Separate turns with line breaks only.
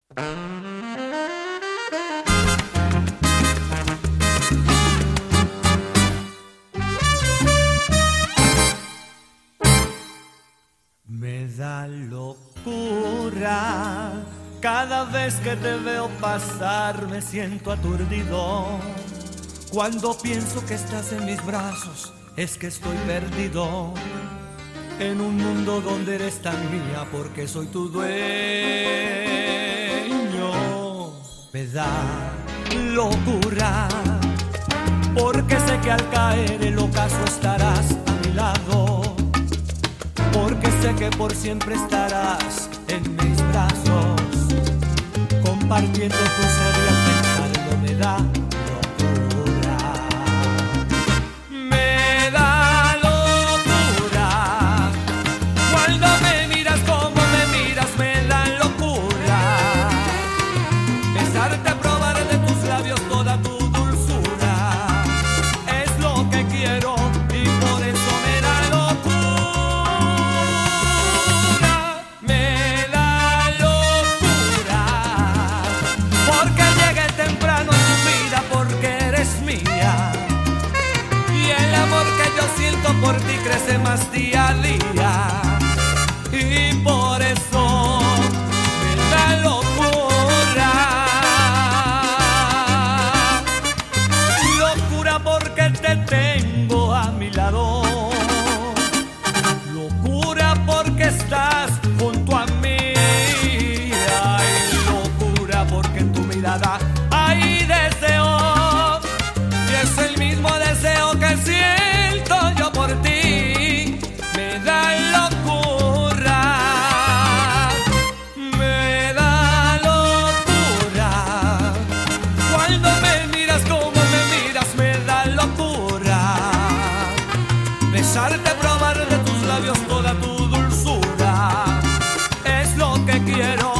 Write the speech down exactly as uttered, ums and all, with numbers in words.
Me da locura cada vez que te veo pasar, me siento aturdido. Cuando pienso que estás en mis brazos, es que estoy perdido en un mundo donde eres tan mía, porque soy tu dueño. Me da locura, porque sé que al caer el ocaso estarás a mi lado, porque sé que por siempre estarás en mis brazos, compartiendo tu ser y al pensarlo me da locura. Me da locura cuando me miras como me miras, me da locura besarte, probar de tus labios toda tu dulzura. Es lo que quiero y por eso me da locura. Me da locura porque llegué temprano en tu vida, porque eres mía, y el amor que yo siento por ti crece más día a día, y por eso me da locura. Locura porque te tengo a mi lado, locura porque estás junto a mí, ay, locura porque en tu mirada hay deseo, y es el mismo deseo que siento yo por ti. Me da locura, me da locura cuando me miras como me miras, me da locura besarte, probar de tus labios toda tu dulzura. Es lo que quiero